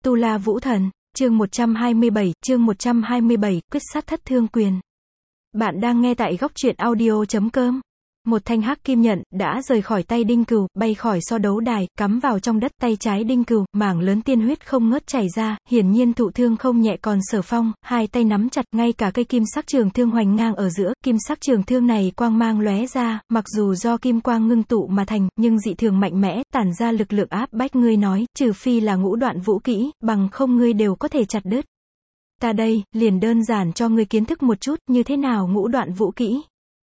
Tu La Vũ Thần, chương 127, quyết sát thất thương quyền. Bạn đang nghe tại góc truyện audio.com. Một thanh hắc kim nhận, đã rời khỏi tay Đinh Cừu, bay khỏi so đấu đài, cắm vào trong đất, tay trái Đinh Cừu, mảng lớn tiên huyết không ngớt chảy ra, hiển nhiên thụ thương không nhẹ. Còn Sở Phong, hai tay nắm chặt, ngay cả cây kim sắc trường thương hoành ngang ở giữa, kim sắc trường thương này quang mang lóe ra, mặc dù do kim quang ngưng tụ mà thành, nhưng dị thường mạnh mẽ, tản ra lực lượng áp bách. Ngươi nói, trừ phi là ngũ đoạn vũ kỹ, bằng không ngươi đều có thể chặt đứt. Ta đây, liền đơn giản cho ngươi kiến thức một chút, như thế nào ngũ đoạn vũ kỹ.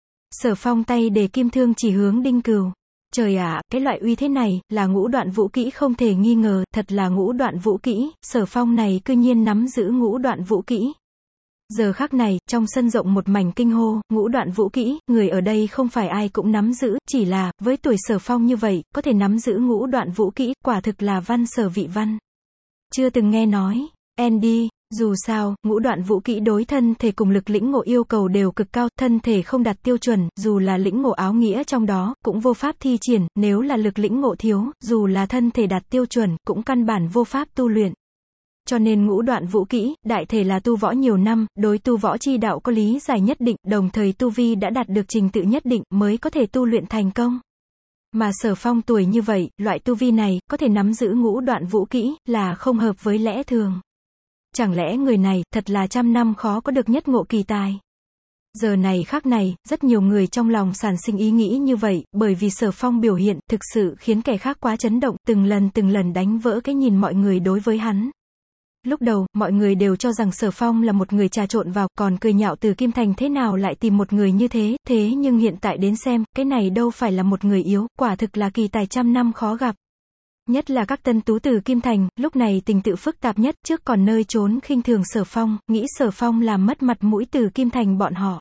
Sở Phong tay để kim thương chỉ hướng Đinh Cừu. Trời ạ, cái loại uy thế này, là ngũ đoạn vũ kỹ không thể nghi ngờ, thật là ngũ đoạn vũ kỹ, Sở Phong này cư nhiên nắm giữ ngũ đoạn vũ kỹ. Giờ khắc này, trong sân rộng một mảnh kinh hô, ngũ đoạn vũ kỹ, người ở đây không phải ai cũng nắm giữ, chỉ là, với tuổi Sở Phong như vậy, có thể nắm giữ ngũ đoạn vũ kỹ, quả thực là văn sở vị văn. Chưa từng nghe nói, Andy. Dù sao, ngũ đoạn vũ kỹ đối thân thể cùng lực lĩnh ngộ yêu cầu đều cực cao, thân thể không đạt tiêu chuẩn, dù là lĩnh ngộ áo nghĩa trong đó, cũng vô pháp thi triển, nếu là lực lĩnh ngộ thiếu, dù là thân thể đạt tiêu chuẩn, cũng căn bản vô pháp tu luyện. Cho nên ngũ đoạn vũ kỹ, đại thể là tu võ nhiều năm, đối tu võ chi đạo có lý giải nhất định, đồng thời tu vi đã đạt được trình tự nhất định, mới có thể tu luyện thành công. Mà Sở Phong tuổi như vậy, loại tu vi này, có thể nắm giữ ngũ đoạn vũ kỹ, là không hợp với lẽ thường. Chẳng lẽ người này, thật là trăm năm khó có được nhất ngộ kỳ tài. Giờ này khắc này, rất nhiều người trong lòng sản sinh ý nghĩ như vậy, bởi vì Sở Phong biểu hiện, thực sự khiến kẻ khác quá chấn động, từng lần đánh vỡ cái nhìn mọi người đối với hắn. Lúc đầu, mọi người đều cho rằng Sở Phong là một người trà trộn vào, còn cười nhạo Từ Kim Thành thế nào lại tìm một người như thế, thế nhưng hiện tại đến xem, cái này đâu phải là một người yếu, quả thực là kỳ tài trăm năm khó gặp. Nhất là các tân tú Từ Kim Thành, lúc này tình tự phức tạp nhất, trước còn nơi trốn khinh thường Sở Phong, nghĩ Sở Phong làm mất mặt mũi Từ Kim Thành bọn họ.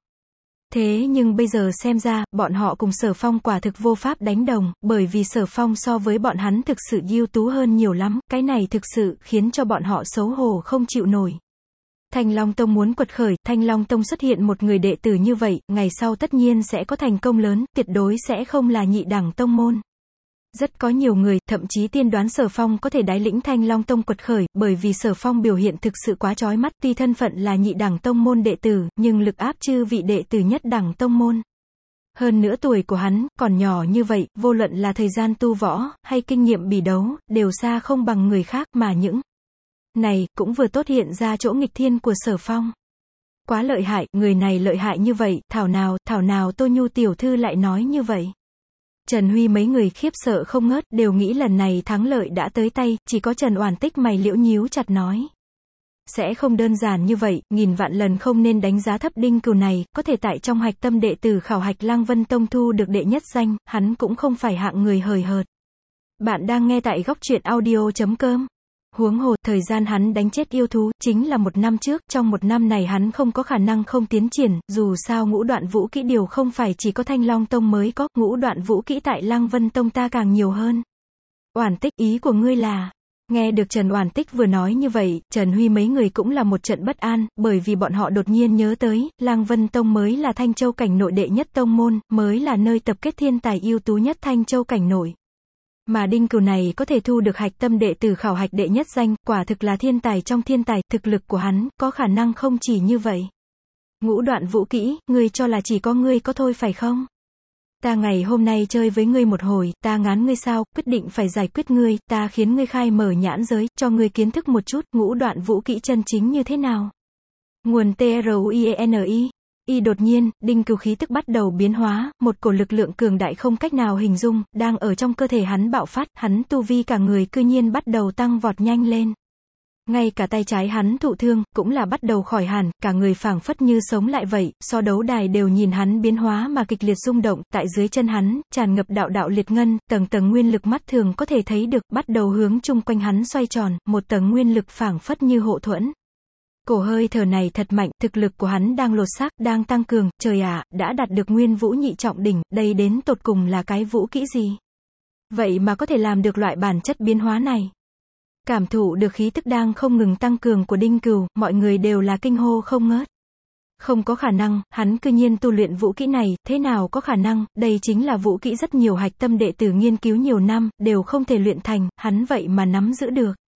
Thế nhưng bây giờ xem ra, bọn họ cùng Sở Phong quả thực vô pháp đánh đồng, bởi vì Sở Phong so với bọn hắn thực sự ưu tú hơn nhiều lắm, cái này thực sự khiến cho bọn họ xấu hổ không chịu nổi. Thanh Long Tông muốn quật khởi, Thanh Long Tông xuất hiện một người đệ tử như vậy, ngày sau tất nhiên sẽ có thành công lớn, tuyệt đối sẽ không là nhị đẳng tông môn. Rất có nhiều người, thậm chí tiên đoán Sở Phong có thể đái lĩnh Thanh Long Tông quật khởi, bởi vì Sở Phong biểu hiện thực sự quá chói mắt, tuy thân phận là nhị đẳng tông môn đệ tử, nhưng lực áp chư vị đệ tử nhất đẳng tông môn. Hơn nữa tuổi của hắn, còn nhỏ như vậy, vô luận là thời gian tu võ, hay kinh nghiệm bỉ đấu, đều xa không bằng người khác, mà những này, cũng vừa tốt hiện ra chỗ nghịch thiên của Sở Phong. Quá lợi hại, người này lợi hại như vậy, thảo nào Tô Nhu tiểu thư lại nói như vậy. Trần Huy mấy người khiếp sợ không ngớt, đều nghĩ lần này thắng lợi đã tới tay, chỉ có Trần Oản Tích mày liễu nhíu chặt nói. Sẽ không đơn giản như vậy, nghìn vạn lần không nên đánh giá thấp Đinh Cừu này, có thể tại trong hạch tâm đệ tử khảo hạch Lăng Vân Tông thu được đệ nhất danh, hắn cũng không phải hạng người hời hợt. Bạn đang nghe tại góc truyện audio.com. Huống hồ, thời gian hắn đánh chết yêu thú, chính là 1 năm trước, trong 1 năm này hắn không có khả năng không tiến triển, dù sao ngũ đoạn vũ kỹ điều không phải chỉ có Thanh Long Tông mới có, ngũ đoạn vũ kỹ tại Lăng Vân Tông ta càng nhiều hơn. Oản Tích, ý của ngươi là... Nghe được Trần Oản Tích vừa nói như vậy, Trần Huy mấy người cũng là một trận bất an, bởi vì bọn họ đột nhiên nhớ tới, Lăng Vân Tông mới là Thanh Châu cảnh nội đệ nhất tông môn, mới là nơi tập kết thiên tài ưu tú nhất Thanh Châu cảnh nội. Mà Đinh Cừu này có thể thu được hạch tâm đệ tử khảo hạch đệ nhất danh, quả thực là thiên tài trong thiên tài, thực lực của hắn, có khả năng không chỉ như vậy. Ngũ đoạn vũ kỹ, ngươi cho là chỉ có ngươi có thôi phải không? Ta ngày hôm nay chơi với ngươi một hồi, ta ngán ngươi sao, quyết định phải giải quyết ngươi, ta khiến ngươi khai mở nhãn giới, cho ngươi kiến thức một chút, ngũ đoạn vũ kỹ chân chính như thế nào. Nguồn TRUIENI. Đột nhiên, Đinh Cừu khí tức bắt đầu biến hóa, một cổ lực lượng cường đại không cách nào hình dung, đang ở trong cơ thể hắn bạo phát, hắn tu vi cả người cư nhiên bắt đầu tăng vọt nhanh lên. Ngay cả tay trái hắn thụ thương, cũng là bắt đầu khỏi hẳn, cả người phảng phất như sống lại vậy, so đấu đài đều nhìn hắn biến hóa mà kịch liệt rung động, tại dưới chân hắn, tràn ngập đạo liệt ngân, tầng nguyên lực mắt thường có thể thấy được, bắt đầu hướng chung quanh hắn xoay tròn, một tầng nguyên lực phảng phất như hộ thuẫn. Cổ hơi thở này thật mạnh, thực lực của hắn đang lột xác, đang tăng cường, trời ạ, đã đạt được nguyên vũ nhị trọng đỉnh, đây đến tột cùng là cái vũ kỹ gì? Vậy mà có thể làm được loại bản chất biến hóa này. Cảm thụ được khí tức đang không ngừng tăng cường của Đinh Cừu, mọi người đều là kinh hô không ngớt. Không có khả năng, hắn cư nhiên tu luyện vũ kỹ này, thế nào có khả năng, đây chính là vũ kỹ rất nhiều hạch tâm đệ tử nghiên cứu nhiều năm, đều không thể luyện thành, hắn vậy mà nắm giữ được.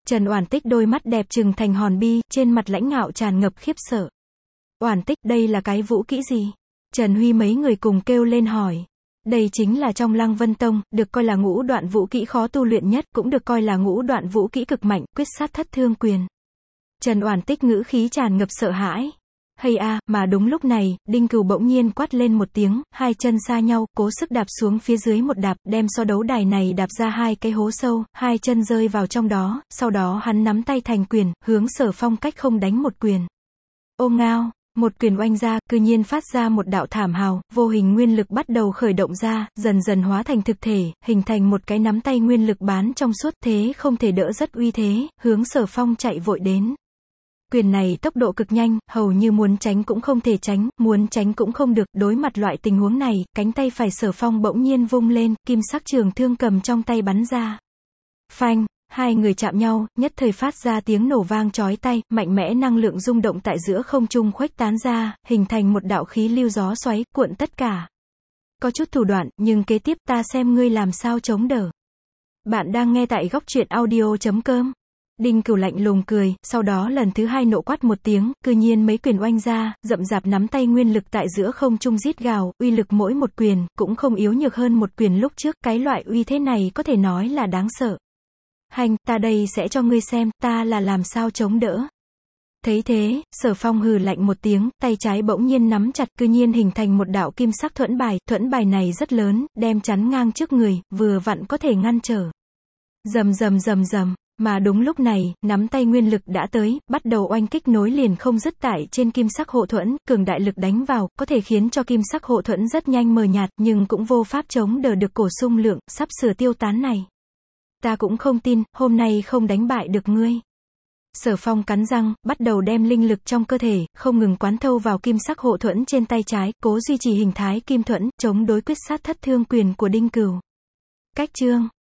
Trần Oản Tích đôi mắt đẹp trừng thành hòn bi, trên mặt lãnh ngạo tràn ngập khiếp sợ. Oản Tích, đây là cái vũ kỹ gì? Trần Huy mấy người cùng kêu lên hỏi. Đây chính là trong Lăng Vân Tông, được coi là ngũ đoạn vũ kỹ khó tu luyện nhất, cũng được coi là ngũ đoạn vũ kỹ cực mạnh, quyết sát thất thương quyền. Trần Oản Tích ngữ khí tràn ngập sợ hãi. Hay a, mà đúng lúc này, Đinh Cừu bỗng nhiên quát lên một tiếng, hai chân xa nhau, cố sức đạp xuống phía dưới một đạp, đem so đấu đài này đạp ra hai cái hố sâu, hai chân rơi vào trong đó, sau đó hắn nắm tay thành quyền, hướng Sở Phong cách không đánh một quyền. Ô ngao, một quyền oanh ra, cư nhiên phát ra một đạo thảm hào, vô hình nguyên lực bắt đầu khởi động ra, dần dần hóa thành thực thể, hình thành một cái nắm tay nguyên lực bán trong suốt, thế không thể đỡ rất uy thế, hướng Sở Phong chạy vội đến. Quyền này tốc độ cực nhanh, hầu như muốn tránh cũng không thể tránh, muốn tránh cũng không được, đối mặt loại tình huống này, cánh tay phải Sở Phong bỗng nhiên vung lên, kim sắc trường thương cầm trong tay bắn ra. Phanh, hai người chạm nhau, nhất thời phát ra tiếng nổ vang chói tai, mạnh mẽ năng lượng rung động tại giữa không trung khuếch tán ra, hình thành một đạo khí lưu gió xoáy, cuộn tất cả. Có chút thủ đoạn, nhưng kế tiếp ta xem ngươi làm sao chống đỡ. Bạn đang nghe tại góc truyện audio.com. Đinh Cừu lạnh lùng cười, sau đó lần thứ hai nộ quát một tiếng, cư nhiên mấy quyền oanh ra, rậm rạp nắm tay nguyên lực tại giữa không trung rít gào, uy lực mỗi một quyền, cũng không yếu nhược hơn một quyền lúc trước, cái loại uy thế này có thể nói là đáng sợ. Hành, ta đây sẽ cho ngươi xem, ta là làm sao chống đỡ. Thấy thế, Sở Phong hừ lạnh một tiếng, tay trái bỗng nhiên nắm chặt, cư nhiên hình thành một đạo kim sắc thuẫn bài này rất lớn, đem chắn ngang trước người, vừa vặn có thể ngăn trở. Rầm rầm rầm rầm. Mà đúng lúc này, nắm tay nguyên lực đã tới, bắt đầu oanh kích nối liền không dứt tại trên kim sắc hộ thuẫn, cường đại lực đánh vào, có thể khiến cho kim sắc hộ thuẫn rất nhanh mờ nhạt, nhưng cũng vô pháp chống đỡ được cổ xung lượng, sắp sửa tiêu tán này. Ta cũng không tin, hôm nay không đánh bại được ngươi. Sở Phong cắn răng, bắt đầu đem linh lực trong cơ thể, không ngừng quán thâu vào kim sắc hộ thuẫn trên tay trái, cố duy trì hình thái kim thuẫn, chống đối quyết sát thất thương quyền của Đinh Cừu. Cách chương